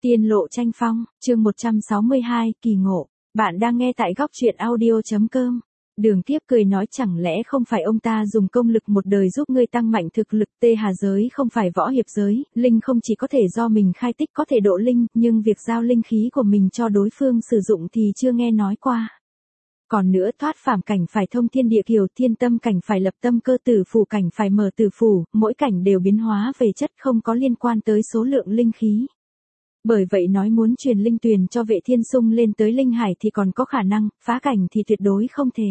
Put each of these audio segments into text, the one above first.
Tiên lộ tranh phong, chương 162, kỳ ngộ. Bạn đang nghe tại góc truyện audio.com. Đường Kiếp cười nói chẳng lẽ không phải ông ta dùng công lực một đời giúp ngươi tăng mạnh thực lực. Tê Hà giới không phải võ hiệp giới, linh không chỉ có thể do mình khai tích có thể độ linh, nhưng việc giao linh khí của mình cho đối phương sử dụng thì chưa nghe nói qua. Còn nữa thoát phàm cảnh phải thông thiên địa kiều, thiên tâm cảnh phải lập tâm cơ, tử phủ cảnh phải mở tử phủ, mỗi cảnh đều biến hóa về chất không có liên quan tới số lượng linh khí. Bởi vậy nói muốn truyền linh tuyền cho Vệ Thiên Sung lên tới linh hải thì còn có khả năng, phá cảnh thì tuyệt đối không thể.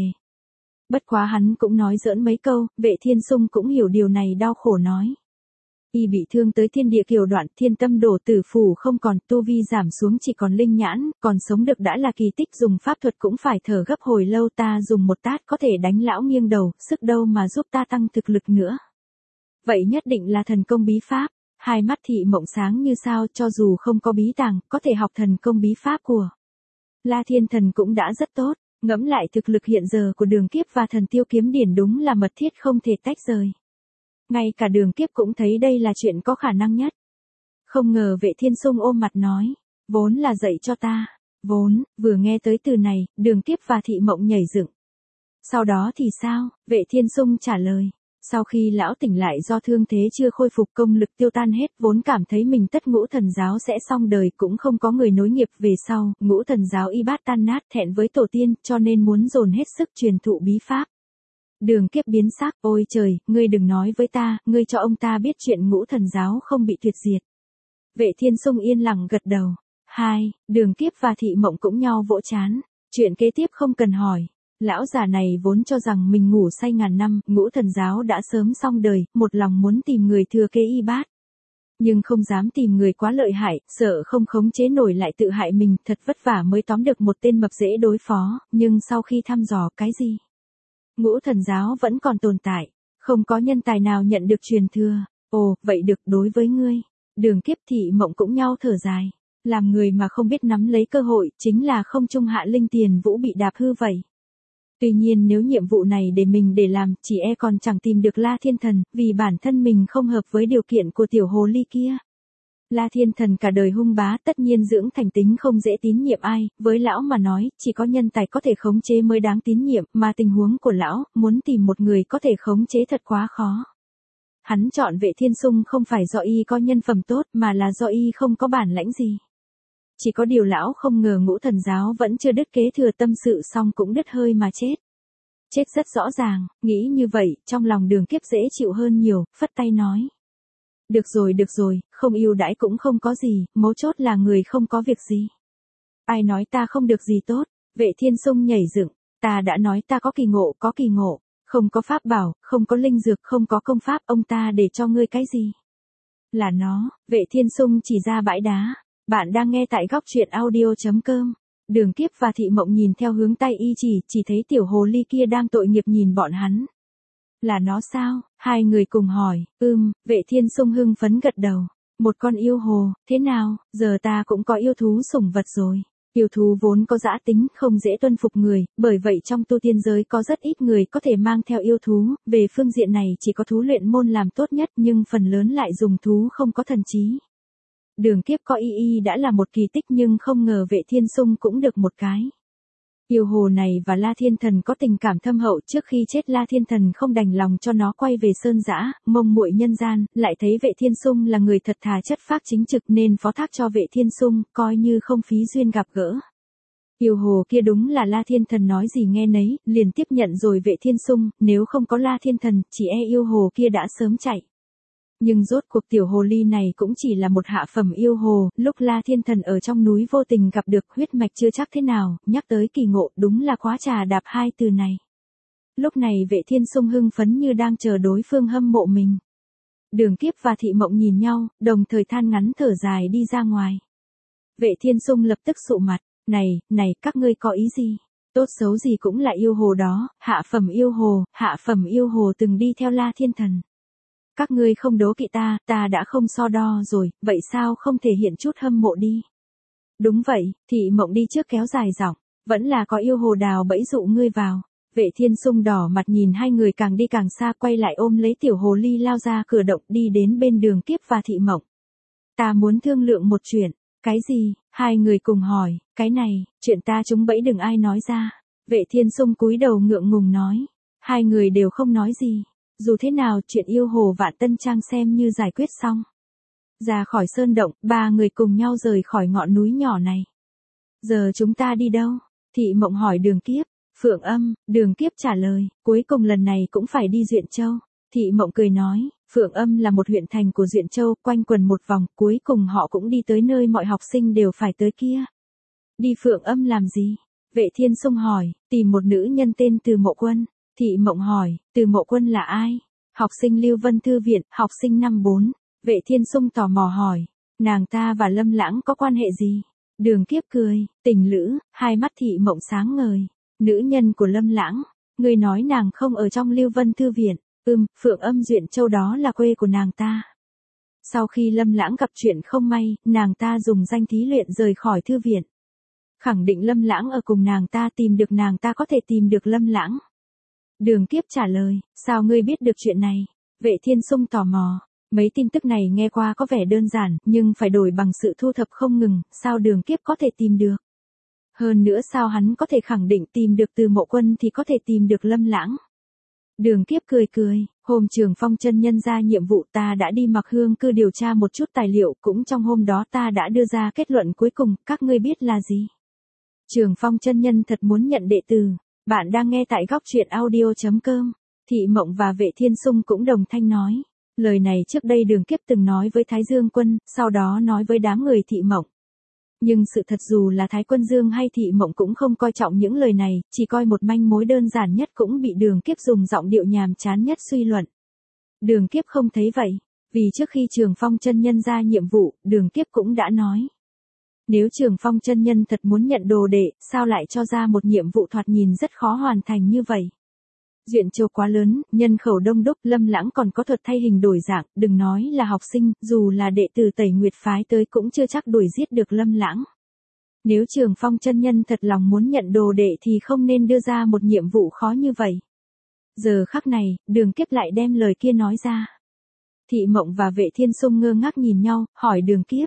Bất quá hắn cũng nói giỡn mấy câu, Vệ Thiên Sung cũng hiểu điều này đau khổ nói. Y bị thương tới thiên địa kiều đoạn, thiên tâm đổ, tử phủ không còn, tu vi giảm xuống chỉ còn linh nhãn, còn sống được đã là kỳ tích, dùng pháp thuật cũng phải thở gấp hồi lâu, ta dùng một tát có thể đánh lão nghiêng đầu, sức đâu mà giúp ta tăng thực lực nữa. Vậy nhất định là thần công bí pháp. Hai mắt Thị Mộng sáng như sao, cho dù không có bí tàng, có thể học thần công bí pháp của La Thiên Thần cũng đã rất tốt. Ngẫm lại thực lực hiện giờ của Đường Kiếp và Thần Tiêu Kiếm Điển đúng là mật thiết không thể tách rời. Ngay cả Đường Kiếp cũng thấy đây là chuyện có khả năng nhất. Không ngờ Vệ Thiên Sung ôm mặt nói, vốn là dạy cho ta. Vốn, vừa nghe tới từ này, Đường Kiếp và Thị Mộng nhảy dựng. Sau đó thì sao? Vệ Thiên Sung trả lời. Sau khi lão tỉnh lại do thương thế chưa khôi phục, công lực tiêu tan hết, vốn cảm thấy mình tất Ngũ Thần giáo sẽ xong đời, cũng không có người nối nghiệp về sau, Ngũ Thần giáo y bát tan nát, thẹn với tổ tiên, cho nên muốn dồn hết sức truyền thụ bí pháp. Đường Kiếp biến sắc, ôi trời, ngươi đừng nói với ta, ngươi cho ông ta biết chuyện Ngũ Thần giáo không bị tuyệt diệt. Vệ Thiên Sung yên lặng gật đầu. Đường Kiếp và Thị Mộng cũng nhau vỗ chán. Chuyện kế tiếp không cần hỏi. Lão già này vốn cho rằng mình ngủ say ngàn năm, Ngũ Thần giáo đã sớm xong đời, một lòng muốn tìm người thừa kế y bát. Nhưng không dám tìm người quá lợi hại, sợ không khống chế nổi lại tự hại mình, thật vất vả mới tóm được một tên mập dễ đối phó, nhưng sau khi thăm dò cái gì? Ngũ Thần giáo vẫn còn tồn tại, không có nhân tài nào nhận được truyền thừa. Ồ, vậy được, đối với ngươi. Đường Kiếp Thị Mộng cũng nhau thở dài. Làm người mà không biết nắm lấy cơ hội, chính là không trung hạ linh tiền vũ bị đạp hư vậy. Tuy nhiên nếu nhiệm vụ này để mình làm, chỉ e còn chẳng tìm được La Thiên Thần, vì bản thân mình không hợp với điều kiện của tiểu hồ ly kia. La Thiên Thần cả đời hung bá, tất nhiên dưỡng thành tính không dễ tín nhiệm ai, với lão mà nói, chỉ có nhân tài có thể khống chế mới đáng tín nhiệm, mà tình huống của lão, muốn tìm một người có thể khống chế thật quá khó. Hắn chọn Vệ Thiên Sung không phải do y có nhân phẩm tốt, mà là do y không có bản lãnh gì. Chỉ có điều lão không ngờ Ngũ Thần giáo vẫn chưa đứt kế thừa, tâm sự xong cũng đứt hơi mà chết. Chết rất rõ ràng, nghĩ như vậy, trong lòng Đường Kiếp dễ chịu hơn nhiều, phất tay nói. Được rồi, không ưu đãi cũng không có gì, mấu chốt là người không có việc gì. Ai nói ta không được gì tốt? Vệ Thiên Sung nhảy dựng, ta đã nói ta có kỳ ngộ, không có pháp bảo, không có linh dược, không có công pháp, ông ta để cho ngươi cái gì? Là nó. Vệ Thiên Sung chỉ ra bãi đá. Bạn đang nghe tại góc truyện audio.com. Đường Kiếp và Thị Mộng nhìn theo hướng tay y chỉ thấy tiểu hồ ly kia đang tội nghiệp nhìn bọn hắn. Là nó sao? Hai người cùng hỏi. Vệ Thiên Sung hưng phấn gật đầu. Một con yêu hồ, thế nào, giờ ta cũng có yêu thú sủng vật rồi. Yêu thú vốn có dã tính, không dễ tuân phục người, bởi vậy trong tu tiên giới có rất ít người có thể mang theo yêu thú, về phương diện này chỉ có thú luyện môn làm tốt nhất, nhưng phần lớn lại dùng thú không có thần trí. Đường Kiếp có y đã là một kỳ tích, nhưng không ngờ Vệ Thiên Sung cũng được một cái. Yêu hồ này và La Thiên Thần có tình cảm thâm hậu, trước khi chết La Thiên Thần không đành lòng cho nó quay về sơn dã, mông muội nhân gian, lại thấy Vệ Thiên Sung là người thật thà chất phác chính trực nên phó thác cho Vệ Thiên Sung, coi như không phí duyên gặp gỡ. Yêu hồ kia đúng là La Thiên Thần nói gì nghe nấy, liền tiếp nhận rồi Vệ Thiên Sung, nếu không có La Thiên Thần, chỉ e yêu hồ kia đã sớm chạy. Nhưng rốt cuộc tiểu hồ ly này cũng chỉ là một hạ phẩm yêu hồ, lúc La Thiên Thần ở trong núi vô tình gặp được, huyết mạch chưa chắc thế nào, nhắc tới kỳ ngộ, đúng là quá trà đạp hai từ này. Lúc này Vệ Thiên Sung hưng phấn như đang chờ đối phương hâm mộ mình. Đường Kiếp và Thị Mộng nhìn nhau, đồng thời than ngắn thở dài đi ra ngoài. Vệ Thiên Sung lập tức sụ mặt, này, các ngươi có ý gì? Tốt xấu gì cũng là yêu hồ đó, hạ phẩm yêu hồ từng đi theo La Thiên Thần. Các ngươi không đố kỵ ta đã không so đo rồi, vậy sao không thể hiện chút hâm mộ đi? Đúng vậy, Thị Mộng đi trước kéo dài giọng, vẫn là có yêu hồ đào bẫy dụ ngươi vào. Vệ Thiên Sung đỏ mặt nhìn hai người càng đi càng xa, quay lại ôm lấy tiểu hồ ly lao ra cửa động, đi đến bên Đường Kiếp và Thị Mộng. Ta muốn thương lượng một chuyện. Cái gì? Hai người cùng hỏi, cái này, chuyện ta trúng bẫy đừng ai nói ra. Vệ Thiên Sung cúi đầu ngượng ngùng nói. Hai người đều không nói gì. Dù thế nào chuyện yêu Hồ Vạn Tân Trang xem như giải quyết xong. Ra khỏi sơn động, ba người cùng nhau rời khỏi ngọn núi nhỏ này. Giờ chúng ta đi đâu? Thị Mộng hỏi Đường Kiếp. Phượng Âm, Đường Kiếp trả lời, cuối cùng lần này cũng phải đi Duyện Châu. Thị Mộng cười nói, Phượng Âm là một huyện thành của Duyện Châu, quanh quần một vòng, cuối cùng họ cũng đi tới nơi mọi học sinh đều phải tới kia. Đi Phượng Âm làm gì? Vệ Thiên Sung hỏi, tìm một nữ nhân tên Từ Mộ Quân. Thị Mộng hỏi, Từ Mộ Quân là ai? Học sinh Lưu Vân Thư viện, học sinh năm 4. Vệ Thiên Sung tò mò hỏi, nàng ta và Lâm Lãng có quan hệ gì? Đường Kiếp cười, tình lữ, hai mắt Thị Mộng sáng ngời. Nữ nhân của Lâm Lãng, người nói nàng không ở trong Lưu Vân Thư viện. Phượng Âm Duyện Châu đó là quê của nàng ta. Sau khi Lâm Lãng gặp chuyện không may, nàng ta dùng danh thí luyện rời khỏi thư viện. Khẳng định Lâm Lãng ở cùng nàng ta, tìm được nàng ta có thể tìm được Lâm Lãng. Đường Kiếp trả lời, sao ngươi biết được chuyện này? Vệ Thiên Sung tò mò, mấy tin tức này nghe qua có vẻ đơn giản, nhưng phải đổi bằng sự thu thập không ngừng, sao Đường Kiếp có thể tìm được? Hơn nữa sao hắn có thể khẳng định tìm được Từ Mộ Quân thì có thể tìm được Lâm Lãng? Đường Kiếp cười cười, hôm Trường Phong chân nhân ra nhiệm vụ ta đã đi Mặc Hương Cư điều tra một chút tài liệu, cũng trong hôm đó ta đã đưa ra kết luận cuối cùng, các ngươi biết là gì? Trường Phong chân nhân thật muốn nhận đệ tử. Bạn đang nghe tại góc truyện audio.com. Thị Mộng và Vệ Thiên Sung cũng đồng thanh nói. Lời này trước đây Đường Kiếp từng nói với Thái Dương Quân, sau đó nói với đám người Thị Mộng. Nhưng sự thật dù là Thái Quân Dương hay Thị Mộng cũng không coi trọng những lời này, chỉ coi một manh mối đơn giản nhất cũng bị Đường Kiếp dùng giọng điệu nhàm chán nhất suy luận. Đường Kiếp không thấy vậy, vì trước khi Trường Phong chân nhân ra nhiệm vụ, Đường Kiếp cũng đã nói. Nếu Trường Phong chân nhân thật muốn nhận đồ đệ, sao lại cho ra một nhiệm vụ thoạt nhìn rất khó hoàn thành như vậy? Duyện Châu quá lớn, nhân khẩu đông đúc, Lâm Lãng còn có thuật thay hình đổi dạng, đừng nói là học sinh, dù là đệ tử Tẩy Nguyệt phái tới cũng chưa chắc đuổi giết được Lâm Lãng. Nếu Trường Phong chân nhân thật lòng muốn nhận đồ đệ thì không nên đưa ra một nhiệm vụ khó như vậy. Giờ khắc này, Đường Kiếp lại đem lời kia nói ra. Thị Mộng và Vệ Thiên Sung ngơ ngác nhìn nhau, hỏi Đường Kiếp.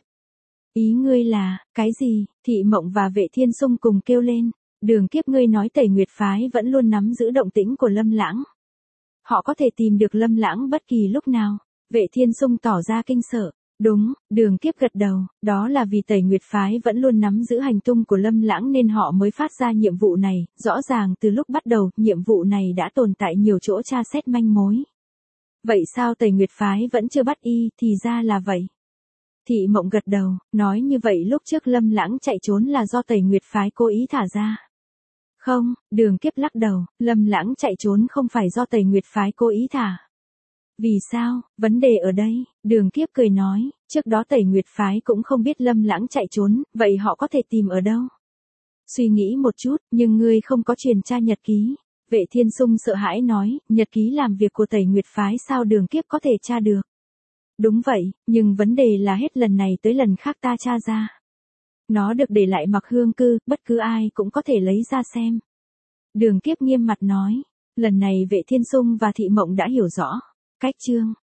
Ý ngươi là, cái gì? Thị Mộng và Vệ Thiên Sung cùng kêu lên. Đường Kiếp, ngươi nói Tẩy Nguyệt phái vẫn luôn nắm giữ động tĩnh của Lâm Lãng. Họ có thể tìm được Lâm Lãng bất kỳ lúc nào. Vệ Thiên Sung tỏ ra kinh sợ. Đúng, Đường Kiếp gật đầu, đó là vì Tẩy Nguyệt phái vẫn luôn nắm giữ hành tung của Lâm Lãng nên họ mới phát ra nhiệm vụ này, rõ ràng từ lúc bắt đầu, nhiệm vụ này đã tồn tại nhiều chỗ tra xét manh mối. Vậy sao Tẩy Nguyệt phái vẫn chưa bắt y, thì ra là vậy. Thị Mộng gật đầu, nói như vậy lúc trước Lâm Lãng chạy trốn là do Tẩy Nguyệt phái cố ý thả ra. Không, Đường Kiếp lắc đầu, Lâm Lãng chạy trốn không phải do Tẩy Nguyệt phái cố ý thả. Vì sao? Vấn đề ở đây, Đường Kiếp cười nói, trước đó Tẩy Nguyệt phái cũng không biết Lâm Lãng chạy trốn, vậy họ có thể tìm ở đâu? Suy nghĩ một chút, nhưng ngươi không có truyền tra nhật ký. Vệ Thiên Sung sợ hãi nói, nhật ký làm việc của Tẩy Nguyệt phái sao Đường Kiếp có thể tra được? Đúng vậy, nhưng vấn đề là hết lần này tới lần khác ta tra ra. Nó được để lại Mặc Hương Cư, bất cứ ai cũng có thể lấy ra xem. Đường Kiếp nghiêm mặt nói, lần này Vệ Thiên Sung và Thị Mộng đã hiểu rõ. Cách chương